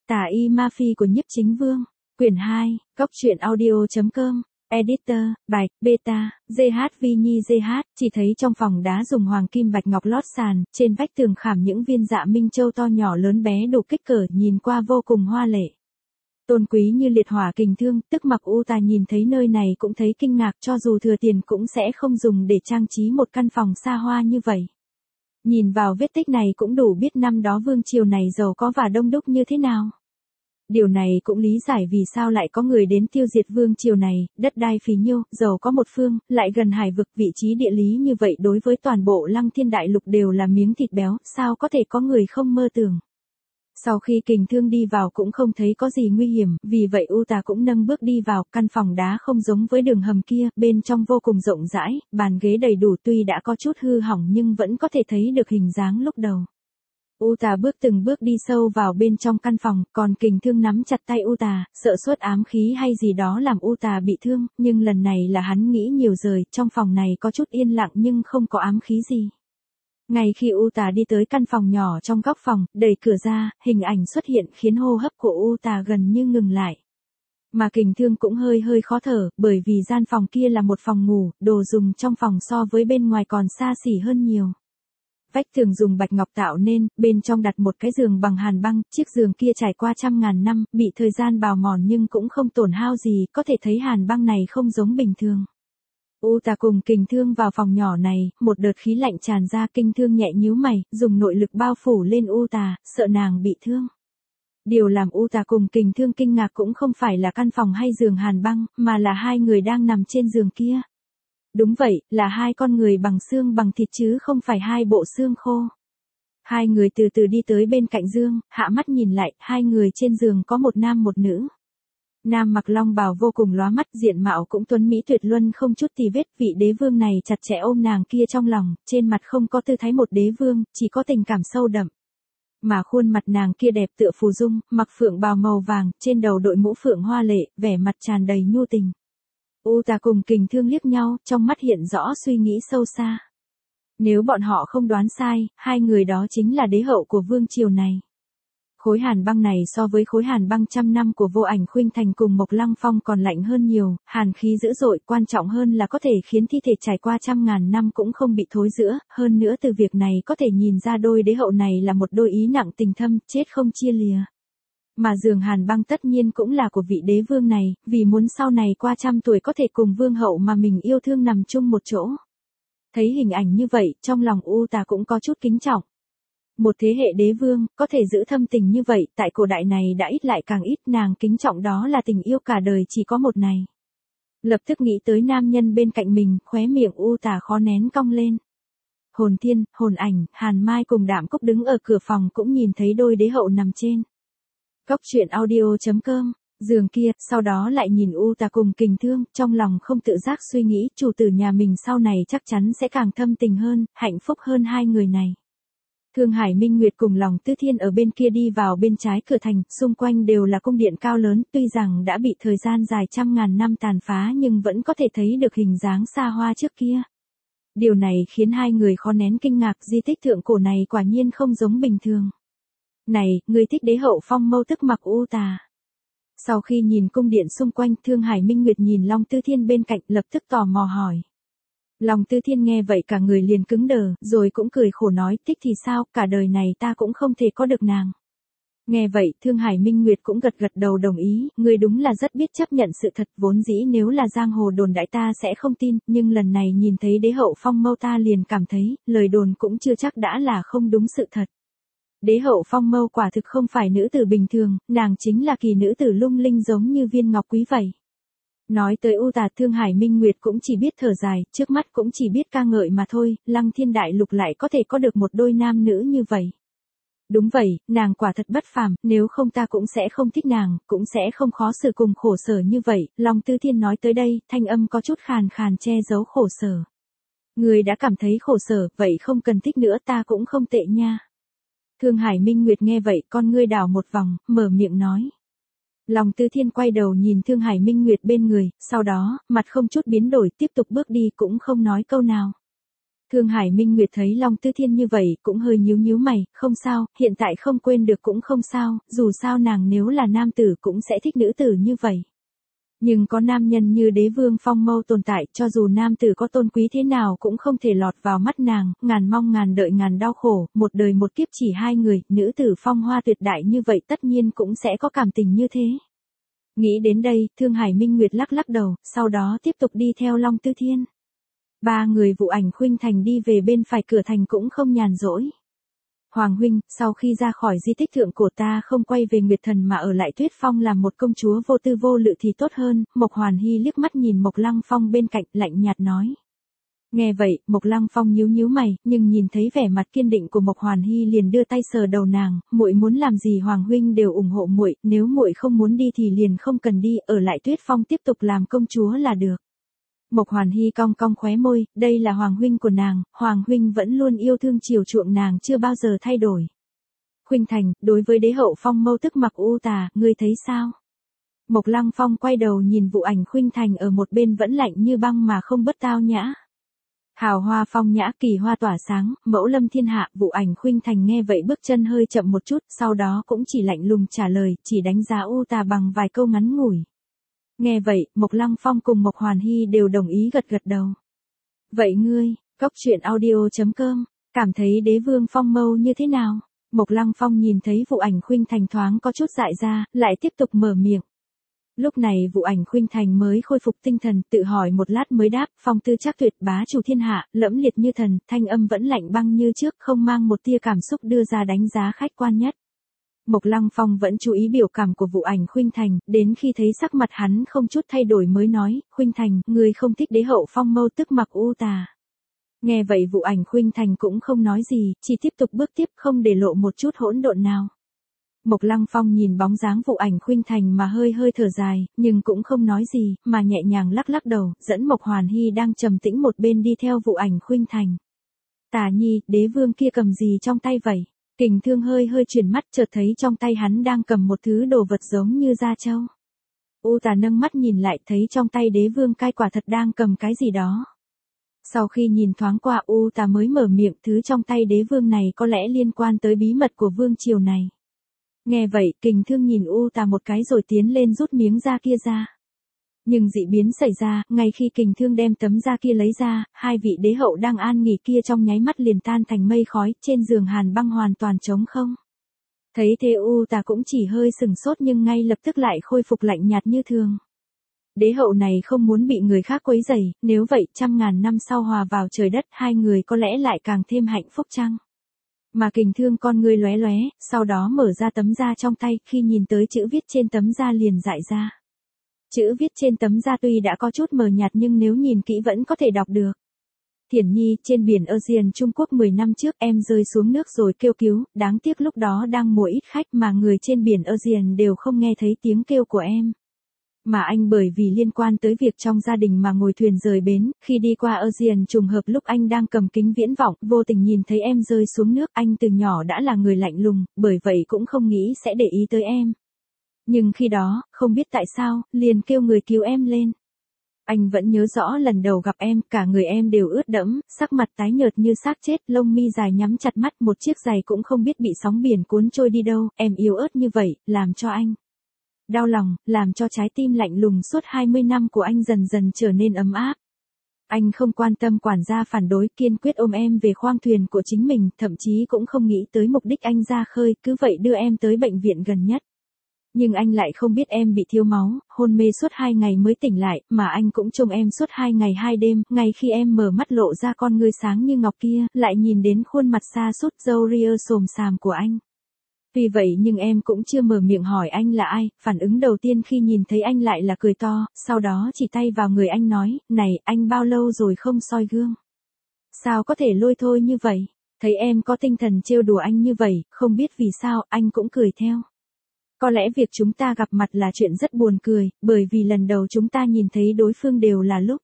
Tà y ma phi của Nhiếp Chính Vương, quyển 2, Cốc truyện audio.com, editor, Bạch, Beta, GH Vi Nhi GH, chỉ thấy trong phòng đá dùng hoàng kim bạch ngọc lót sàn, trên vách tường khảm những viên dạ minh châu to nhỏ lớn bé đủ kích cỡ nhìn qua vô cùng hoa lệ. Tôn quý như liệt hỏa kình thương, tức mặc U Tà nhìn thấy nơi này cũng thấy kinh ngạc, cho dù thừa tiền cũng sẽ không dùng để trang trí một căn phòng xa hoa như vậy. Nhìn vào vết tích này cũng đủ biết năm đó vương triều này giàu có và đông đúc như thế nào. Điều này cũng lý giải vì sao lại có người đến tiêu diệt vương triều này, đất đai phì nhiêu, giàu có một phương, lại gần hải vực, vị trí địa lý như vậy đối với toàn bộ Lăng Thiên Đại Lục đều là miếng thịt béo, sao có thể có người không mơ tưởng. Sau khi kình thương đi vào cũng không thấy có gì nguy hiểm, vì vậy U Tà cũng nâng bước đi vào, căn phòng đá không giống với đường hầm kia, bên trong vô cùng rộng rãi, bàn ghế đầy đủ tuy đã có chút hư hỏng nhưng vẫn có thể thấy được hình dáng lúc đầu. U Tà từng bước đi sâu vào bên trong căn phòng, còn kình thương nắm chặt tay U Tà, sợ xuất ám khí hay gì đó làm U Tà bị thương, nhưng lần này là hắn nghĩ nhiều rồi, trong phòng này có chút yên lặng nhưng không có ám khí gì. Ngay khi U Tà đi tới căn phòng nhỏ trong góc phòng, đẩy cửa ra, hình ảnh xuất hiện khiến hô hấp của U Tà gần như ngừng lại. Mà kình thương cũng hơi khó thở, bởi vì gian phòng kia là một phòng ngủ, đồ dùng trong phòng so với bên ngoài còn xa xỉ hơn nhiều. Vách tường dùng bạch ngọc tạo nên, bên trong đặt một cái giường bằng hàn băng, chiếc giường kia trải qua trăm ngàn năm, bị thời gian bào mòn nhưng cũng không tổn hao gì, có thể thấy hàn băng này không giống bình thường. U Tà cùng kình thương vào phòng nhỏ này, một đợt khí lạnh tràn ra, kình thương nhẹ nhíu mày, dùng nội lực bao phủ lên U Tà, sợ nàng bị thương. Điều làm U Tà cùng kình thương kinh ngạc cũng không phải là căn phòng hay giường hàn băng, mà là hai người đang nằm trên giường kia. Đúng vậy, là hai con người bằng xương bằng thịt chứ không phải hai bộ xương khô. Hai người từ từ đi tới bên cạnh giường, hạ mắt nhìn lại, hai người trên giường có một nam một nữ. Nam mặc long bào vô cùng lóa mắt, diện mạo cũng tuấn mỹ tuyệt luân không chút tì vết, vị đế vương này chặt chẽ ôm nàng kia trong lòng, trên mặt không có tư thái một đế vương, chỉ có tình cảm sâu đậm. Mà khuôn mặt nàng kia đẹp tựa phù dung, mặc phượng bào màu vàng, trên đầu đội mũ phượng hoa lệ, vẻ mặt tràn đầy nhu tình. U Tà cùng kình thương liếc nhau, trong mắt hiện rõ suy nghĩ sâu xa. Nếu bọn họ không đoán sai, hai người đó chính là đế hậu của vương triều này. Khối hàn băng này so với khối hàn băng trăm năm của Vô Ảnh Khuynh Thành cùng Mộc Lăng Phong còn lạnh hơn nhiều, hàn khí dữ dội, quan trọng hơn là có thể khiến thi thể trải qua trăm ngàn năm cũng không bị thối rữa, hơn nữa từ việc này có thể nhìn ra đôi đế hậu này là một đôi ý nặng tình thâm, chết không chia lìa. Mà giường hàn băng tất nhiên cũng là của vị đế vương này, vì muốn sau này qua trăm tuổi có thể cùng vương hậu mà mình yêu thương nằm chung một chỗ. Thấy hình ảnh như vậy, trong lòng U Tà cũng có chút kính trọng. Một thế hệ đế vương, có thể giữ thâm tình như vậy, tại cổ đại này đã ít lại càng ít, nàng kính trọng đó là tình yêu cả đời chỉ có một này. Lập tức nghĩ tới nam nhân bên cạnh mình, khóe miệng U Tà khó nén cong lên. Hồn Thiên, Hồn Ảnh, Hàn Mai cùng Đạm Cúc đứng ở cửa phòng cũng nhìn thấy đôi đế hậu nằm trên. Cốc truyện audio.com, giường kia, sau đó lại nhìn U Tà cùng kình thương, trong lòng không tự giác suy nghĩ, chủ tử nhà mình sau này chắc chắn sẽ càng thâm tình hơn, hạnh phúc hơn hai người này. Thương Hải Minh Nguyệt cùng Lòng Tư Thiên ở bên kia đi vào bên trái cửa thành, xung quanh đều là cung điện cao lớn, tuy rằng đã bị thời gian dài trăm ngàn năm tàn phá nhưng vẫn có thể thấy được hình dáng xa hoa trước kia. Điều này khiến hai người khó nén kinh ngạc, di tích thượng cổ này quả nhiên không giống bình thường. Này, người thích đế hậu phong mâu tức mặc U Tà. Sau khi nhìn cung điện xung quanh, Thương Hải Minh Nguyệt nhìn Long Tư Thiên bên cạnh, lập tức tò mò hỏi. Long Tư Thiên nghe vậy cả người liền cứng đờ, rồi cũng cười khổ nói, thích thì sao, cả đời này ta cũng không thể có được nàng. Nghe vậy, Thương Hải Minh Nguyệt cũng gật đầu đồng ý, ngươi đúng là rất biết chấp nhận sự thật, vốn dĩ nếu là giang hồ đồn đại ta sẽ không tin, nhưng lần này nhìn thấy đế hậu phong mâu ta liền cảm thấy, lời đồn cũng chưa chắc đã là không đúng sự thật. Đế hậu phong mâu quả thực không phải nữ tử bình thường, nàng chính là kỳ nữ tử lung linh giống như viên ngọc quý vậy. Nói tới U Tà, Thương Hải Minh Nguyệt cũng chỉ biết thở dài, trước mắt cũng chỉ biết ca ngợi mà thôi, Lăng Thiên Đại Lục lại có thể có được một đôi nam nữ như vậy. Đúng vậy, nàng quả thật bất phàm, nếu không ta cũng sẽ không thích nàng, cũng sẽ không khó xử cùng khổ sở như vậy. Long Tư Thiên nói tới đây, thanh âm có chút khàn khàn che giấu khổ sở. Người đã cảm thấy khổ sở, vậy không cần thích nữa, ta cũng không tệ nha. Thương Hải Minh Nguyệt nghe vậy, con ngươi đảo một vòng, mở miệng nói. Long Tư Thiên quay đầu nhìn Thương Hải Minh Nguyệt bên người, sau đó, mặt không chút biến đổi tiếp tục bước đi cũng không nói câu nào. Thương Hải Minh Nguyệt thấy Long Tư Thiên như vậy cũng hơi nhíu nhíu mày, không sao, hiện tại không quên được cũng không sao, dù sao nàng nếu là nam tử cũng sẽ thích nữ tử như vậy. Nhưng có nam nhân như Đế Vương Phong Mâu tồn tại, cho dù nam tử có tôn quý thế nào cũng không thể lọt vào mắt nàng, ngàn mong ngàn đợi ngàn đau khổ, một đời một kiếp chỉ hai người, nữ tử phong hoa tuyệt đại như vậy tất nhiên cũng sẽ có cảm tình như thế. Nghĩ đến đây, Thương Hải Minh Nguyệt lắc lắc đầu, sau đó tiếp tục đi theo Long Tư Thiên. Ba người Vụ Ảnh Khuynh Thành đi về bên phải cửa thành cũng không nhàn rỗi. Hoàng huynh, sau khi ra khỏi di tích thượng cổ ta không quay về Nguyệt Thần mà ở lại Tuyết Phong làm một công chúa vô tư vô lự thì tốt hơn, Mộc Hoàn Hy liếc mắt nhìn Mộc Lăng Phong bên cạnh lạnh nhạt nói. Nghe vậy, Mộc Lăng Phong nhíu nhíu mày, nhưng nhìn thấy vẻ mặt kiên định của Mộc Hoàn Hy liền đưa tay sờ đầu nàng, muội muốn làm gì Hoàng huynh đều ủng hộ muội, nếu muội không muốn đi thì liền không cần đi, ở lại Tuyết Phong tiếp tục làm công chúa là được. Mộc Hoàn Hy cong cong khóe môi, đây là Hoàng huynh của nàng, Hoàng huynh vẫn luôn yêu thương chiều chuộng nàng chưa bao giờ thay đổi. Khuynh Thành, đối với đế hậu Phong Mâu tức Mặc U Tà, ngươi thấy sao? Mộc Lăng Phong quay đầu nhìn Vụ Ảnh Khuynh Thành ở một bên vẫn lạnh như băng mà không bất tao nhã. Hào hoa phong nhã, kỳ hoa tỏa sáng, mẫu lâm thiên hạ. Vụ Ảnh Khuynh Thành nghe vậy bước chân hơi chậm một chút, sau đó cũng chỉ lạnh lùng trả lời, chỉ đánh giá U Tà bằng vài câu ngắn ngủi. Nghe vậy, Mộc Lăng Phong cùng Mộc Hoàn Hy đều đồng ý gật gật đầu. Vậy ngươi, coctruyện.audio.com, cảm thấy đế vương Phong Mâu như thế nào? Mộc Lăng Phong nhìn thấy Vụ Ảnh Khuynh Thành thoáng có chút dại ra, lại tiếp tục mở miệng. Lúc này Vụ Ảnh Khuynh Thành mới khôi phục tinh thần, tự hỏi một lát mới đáp, phong tư chắc tuyệt, bá chủ thiên hạ, lẫm liệt như thần, thanh âm vẫn lạnh băng như trước, không mang một tia cảm xúc đưa ra đánh giá khách quan nhất. Mộc Lăng Phong vẫn chú ý biểu cảm của Vụ Ảnh Khuynh Thành, đến khi thấy sắc mặt hắn không chút thay đổi mới nói, Khuynh Thành, ngươi không thích đế hậu Phong Mâu tức Mặc U Tà. Nghe vậy Vụ Ảnh Khuynh Thành cũng không nói gì, chỉ tiếp tục bước tiếp không để lộ một chút hỗn độn nào. Mộc Lăng Phong nhìn bóng dáng Vụ Ảnh Khuynh Thành mà hơi hơi thở dài, nhưng cũng không nói gì, mà nhẹ nhàng lắc lắc đầu, dẫn Mộc Hoàn Hy đang trầm tĩnh một bên đi theo Vụ Ảnh Khuynh Thành. Tà Nhi, đế vương kia cầm gì trong tay vậy? Kình Thương hơi hơi chuyển mắt chợt thấy trong tay hắn đang cầm một thứ đồ vật giống như da trâu. U Tà nâng mắt nhìn lại thấy trong tay đế vương cai quả thật đang cầm cái gì đó. Sau khi nhìn thoáng qua U Tà mới mở miệng, thứ trong tay đế vương này có lẽ liên quan tới bí mật của vương triều này. Nghe vậy, Kình Thương nhìn U Tà một cái rồi tiến lên rút miếng da kia ra. Nhưng dị biến xảy ra, ngay khi Kình Thương đem tấm da kia lấy ra, hai vị đế hậu đang an nghỉ kia trong nháy mắt liền tan thành mây khói, trên giường hàn băng hoàn toàn trống không. Thấy thế U Tà cũng chỉ hơi sừng sốt nhưng ngay lập tức lại khôi phục lạnh nhạt như thường. Đế hậu này không muốn bị người khác quấy rầy, nếu vậy trăm ngàn năm sau hòa vào trời đất hai người có lẽ lại càng thêm hạnh phúc chăng? Mà Kình Thương con ngươi lóe lóe, sau đó mở ra tấm da trong tay, khi nhìn tới chữ viết trên tấm da liền dại ra. Chữ viết trên tấm da tuy đã có chút mờ nhạt nhưng nếu nhìn kỹ vẫn có thể đọc được. Thiển Nhi, trên biển Aegean Trung Quốc 10 năm trước em rơi xuống nước rồi kêu cứu, đáng tiếc lúc đó đang mùa ít khách mà người trên biển Aegean đều không nghe thấy tiếng kêu của em. Mà anh bởi vì liên quan tới việc trong gia đình mà ngồi thuyền rời bến, khi đi qua Aegean trùng hợp lúc anh đang cầm kính viễn vọng, vô tình nhìn thấy em rơi xuống nước, anh từ nhỏ đã là người lạnh lùng, bởi vậy cũng không nghĩ sẽ để ý tới em. Nhưng khi đó, không biết tại sao, liền kêu người cứu em lên. Anh vẫn nhớ rõ lần đầu gặp em, cả người em đều ướt đẫm, sắc mặt tái nhợt như xác chết, lông mi dài nhắm chặt mắt, một chiếc giày cũng không biết bị sóng biển cuốn trôi đi đâu, em yếu ớt như vậy, làm cho anh đau lòng, làm cho trái tim lạnh lùng suốt 20 năm của anh dần dần trở nên ấm áp. Anh không quan tâm quản gia phản đối, kiên quyết ôm em về khoang thuyền của chính mình, thậm chí cũng không nghĩ tới mục đích anh ra khơi, cứ vậy đưa em tới bệnh viện gần nhất. Nhưng anh lại không biết em bị thiếu máu, hôn mê suốt 2 ngày mới tỉnh lại, mà anh cũng trông em suốt 2 ngày 2 đêm, ngay khi em mở mắt lộ ra con ngươi sáng như ngọc kia, lại nhìn đến khuôn mặt xa sút râu ria xồm xàm của anh. Vì vậy nhưng em cũng chưa mở miệng hỏi anh là ai, phản ứng đầu tiên khi nhìn thấy anh lại là cười to, sau đó chỉ tay vào người anh nói, này, anh bao lâu rồi không soi gương? Sao có thể lôi thôi như vậy? Thấy em có tinh thần trêu đùa anh như vậy, không biết vì sao, anh cũng cười theo. Có lẽ việc chúng ta gặp mặt là chuyện rất buồn cười, bởi vì lần đầu chúng ta nhìn thấy đối phương đều là lúc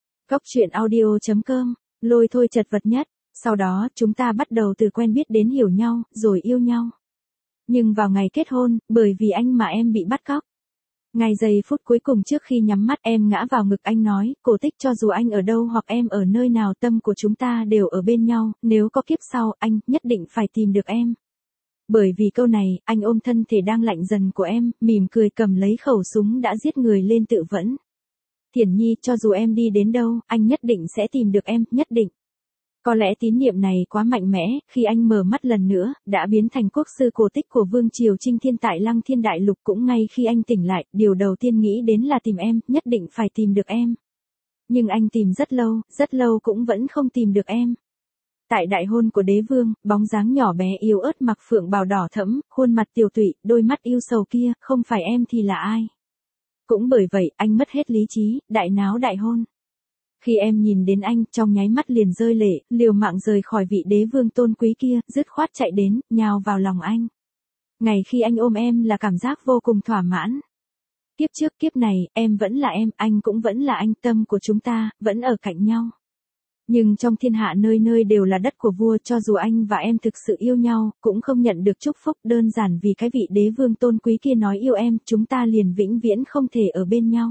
coctruyện.audio.com, lôi thôi chật vật nhất, sau đó chúng ta bắt đầu từ quen biết đến hiểu nhau, rồi yêu nhau. Nhưng vào ngày kết hôn, bởi vì anh mà em bị bắt cóc. Ngay giây phút cuối cùng trước khi nhắm mắt em ngã vào ngực anh nói, Cổ Tích cho dù anh ở đâu hoặc em ở nơi nào tâm của chúng ta đều ở bên nhau, nếu có kiếp sau, anh nhất định phải tìm được em. Bởi vì câu này, anh ôm thân thể đang lạnh dần của em, mỉm cười cầm lấy khẩu súng đã giết người lên tự vẫn. Thiển Nhi, cho dù em đi đến đâu, anh nhất định sẽ tìm được em, nhất định. Có lẽ tín niệm này quá mạnh mẽ, khi anh mở mắt lần nữa, đã biến thành quốc sư Cổ Tích của Vương Triều Trinh Thiên tại Lăng Thiên Đại Lục. Cũng ngay khi anh tỉnh lại, điều đầu tiên nghĩ đến là tìm em, nhất định phải tìm được em. Nhưng anh tìm rất lâu cũng vẫn không tìm được em. Tại đại hôn của đế vương, bóng dáng nhỏ bé yếu ớt mặc phượng bào đỏ thẫm, khuôn mặt tiều tụy, đôi mắt yêu sầu kia, không phải em thì là ai? Cũng bởi vậy, anh mất hết lý trí, đại náo đại hôn. Khi em nhìn đến anh, trong nháy mắt liền rơi lệ, liều mạng rời khỏi vị đế vương tôn quý kia, dứt khoát chạy đến, nhào vào lòng anh. Ngày khi anh ôm em là cảm giác vô cùng thỏa mãn. Kiếp trước kiếp này, em vẫn là em, anh cũng vẫn là anh, tâm của chúng ta, vẫn ở cạnh nhau. Nhưng trong thiên hạ nơi nơi đều là đất của vua, cho dù anh và em thực sự yêu nhau, cũng không nhận được chúc phúc, đơn giản vì cái vị đế vương tôn quý kia nói yêu em, chúng ta liền vĩnh viễn không thể ở bên nhau.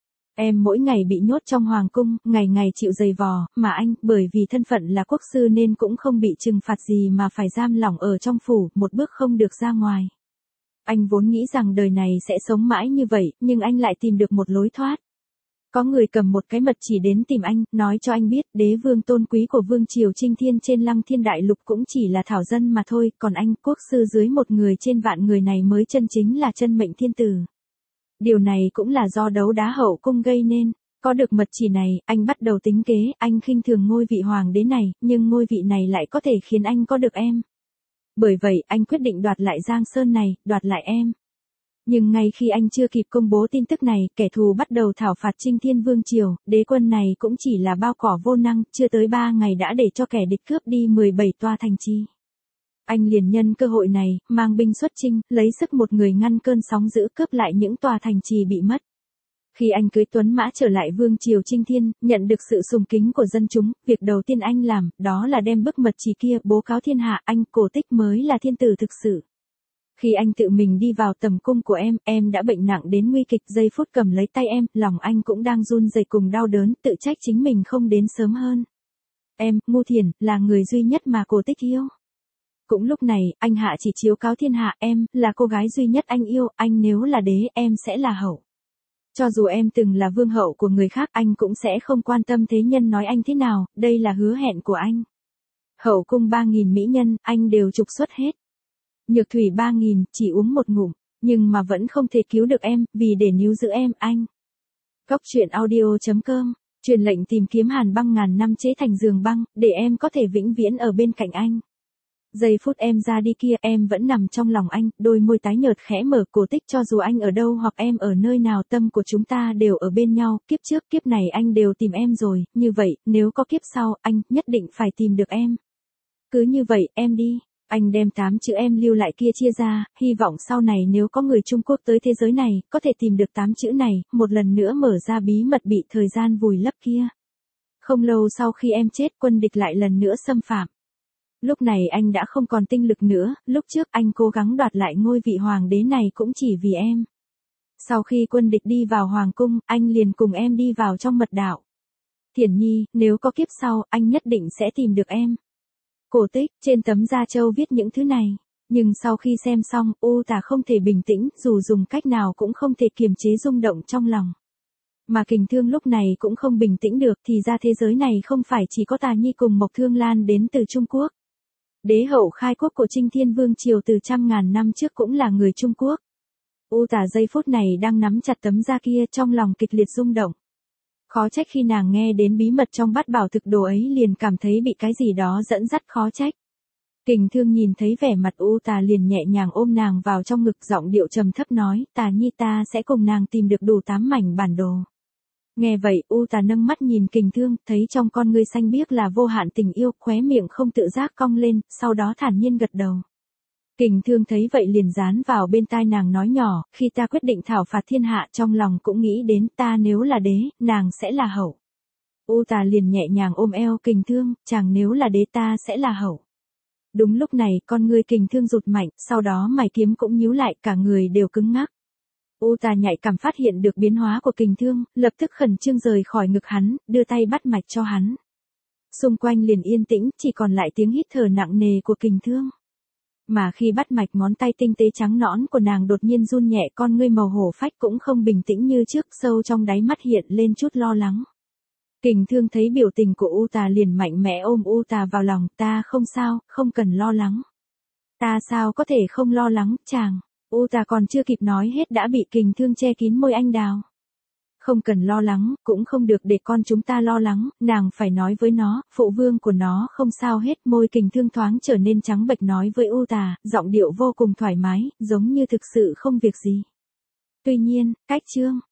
Em mỗi ngày bị nhốt trong hoàng cung, ngày ngày chịu giày vò, mà anh, bởi vì thân phận là quốc sư nên cũng không bị trừng phạt gì mà phải giam lỏng ở trong phủ, một bước không được ra ngoài. Anh vốn nghĩ rằng đời này sẽ sống mãi như vậy, nhưng anh lại tìm được một lối thoát. Có người cầm một cái mật chỉ đến tìm anh, nói cho anh biết, đế vương tôn quý của Vương Triều Trinh Thiên trên Lăng Thiên Đại Lục cũng chỉ là thảo dân mà thôi, còn anh, quốc sư dưới một người trên vạn người này mới chân chính là chân mệnh thiên tử. Điều này cũng là do đấu đá hậu cung gây nên. Có được mật chỉ này, anh bắt đầu tính kế, anh khinh thường ngôi vị hoàng đế này, nhưng ngôi vị này lại có thể khiến anh có được em. Bởi vậy, anh quyết định đoạt lại Giang Sơn này, đoạt lại em. Nhưng ngay khi anh chưa kịp công bố tin tức này, kẻ thù bắt đầu thảo phạt Trinh Thiên Vương Triều, đế quân này cũng chỉ là bao cỏ vô năng, chưa tới 3 ngày đã để cho kẻ địch cướp đi 17 tòa thành trì. Anh liền nhân cơ hội này, mang binh xuất chinh, lấy sức một người ngăn cơn sóng dữ cướp lại những tòa thành trì bị mất. Khi anh cưới tuấn mã trở lại Vương Triều Trinh Thiên, nhận được sự sùng kính của dân chúng, việc đầu tiên anh làm, đó là đem bức mật chỉ kia bố cáo thiên hạ, anh, Cổ Tích mới là thiên tử thực sự. Khi anh tự mình đi vào tầm cung của em đã bệnh nặng đến nguy kịch, giây phút cầm lấy tay em, lòng anh cũng đang run rẩy cùng đau đớn, tự trách chính mình không đến sớm hơn. Em, Ngu Thiển, là người duy nhất mà Cổ Tích yêu. Cũng lúc này, anh hạ chỉ chiếu cáo thiên hạ, em, là cô gái duy nhất anh yêu, anh nếu là đế, em sẽ là hậu. Cho dù em từng là vương hậu của người khác, anh cũng sẽ không quan tâm thế nhân nói anh thế nào, đây là hứa hẹn của anh. Hậu cung 3.000 mỹ nhân, anh đều trục xuất hết. Nhược thủy 3.000, chỉ uống một ngụm, nhưng mà vẫn không thể cứu được em, vì để níu giữ em, anh. Cóc truyện audio.com, truyền lệnh tìm kiếm hàn băng ngàn năm chế thành giường băng, để em có thể vĩnh viễn ở bên cạnh anh. Giây phút em ra đi kia, em vẫn nằm trong lòng anh, đôi môi tái nhợt khẽ mở, Cổ Tích cho dù anh ở đâu hoặc em ở nơi nào tâm của chúng ta đều ở bên nhau, kiếp trước kiếp này anh đều tìm em rồi, như vậy, nếu có kiếp sau, anh nhất định phải tìm được em. Cứ như vậy, em đi. Anh đem 8 chữ em lưu lại kia chia ra, hy vọng sau này nếu có người Trung Quốc tới thế giới này, có thể tìm được 8 chữ này, một lần nữa mở ra bí mật bị thời gian vùi lấp kia. Không lâu sau khi em chết, quân địch lại lần nữa xâm phạm. Lúc này anh đã không còn tinh lực nữa, lúc trước anh cố gắng đoạt lại ngôi vị hoàng đế này cũng chỉ vì em. Sau khi quân địch đi vào hoàng cung, anh liền cùng em đi vào trong mật đạo. Thiển Nhi, nếu có kiếp sau, anh nhất định sẽ tìm được em. Cổ Tích, trên tấm da trâu viết những thứ này. Nhưng sau khi xem xong, U Tà không thể bình tĩnh, dù dùng cách nào cũng không thể kiềm chế rung động trong lòng. Mà Kình Thương lúc này cũng không bình tĩnh được, thì ra thế giới này không phải chỉ có Tà Nhi cùng Mộc Thương Lan đến từ Trung Quốc. Đế hậu khai quốc của Trinh Thiên Vương Triều từ trăm ngàn năm trước cũng là người Trung Quốc. U Tà giây phút này đang nắm chặt tấm da kia, trong lòng kịch liệt rung động. Khó trách khi nàng nghe đến bí mật trong bát bảo thực đồ ấy liền cảm thấy bị cái gì đó dẫn dắt, khó trách. Kình Thương nhìn thấy vẻ mặt U Tà liền nhẹ nhàng ôm nàng vào trong ngực, giọng điệu trầm thấp nói, Tà Nhi, ta sẽ cùng nàng tìm được đủ 8 mảnh bản đồ. Nghe vậy, U Tà nâng mắt nhìn Kình Thương, thấy trong con ngươi xanh biếc là vô hạn tình yêu, khóe miệng không tự giác cong lên, sau đó thản nhiên gật đầu. Kình Thương thấy vậy liền dán vào bên tai nàng nói nhỏ, khi ta quyết định thảo phạt thiên hạ, trong lòng cũng nghĩ đến ta nếu là đế, nàng sẽ là hậu. U Tà liền nhẹ nhàng ôm eo Kình Thương, chàng nếu là đế ta sẽ là hậu. Đúng lúc này, con ngươi Kình Thương rụt mạnh, sau đó mày kiếm cũng nhíu lại, cả người đều cứng ngắc. U Tà nhạy cảm phát hiện được biến hóa của Kình Thương, lập tức khẩn trương rời khỏi ngực hắn, đưa tay bắt mạch cho hắn. Xung quanh liền yên tĩnh, chỉ còn lại tiếng hít thở nặng nề của Kình Thương. Mà khi bắt mạch ngón tay tinh tế trắng nõn của nàng đột nhiên run nhẹ, con ngươi màu hổ phách cũng không bình tĩnh như trước, sâu trong đáy mắt hiện lên chút lo lắng. Kình Thương thấy biểu tình của U Tà liền mạnh mẽ ôm U Tà vào lòng, ta không sao, không cần lo lắng. Ta sao có thể không lo lắng, chàng. U Tà còn chưa kịp nói hết đã bị Kình Thương che kín môi anh đào. Không cần lo lắng, cũng không được để con chúng ta lo lắng, nàng phải nói với nó, phụ vương của nó không sao hết. Môi Kình Thương thoáng trở nên trắng bệch nói với U Tà, giọng điệu vô cùng thoải mái, giống như thực sự không việc gì. Tuy nhiên, cách chương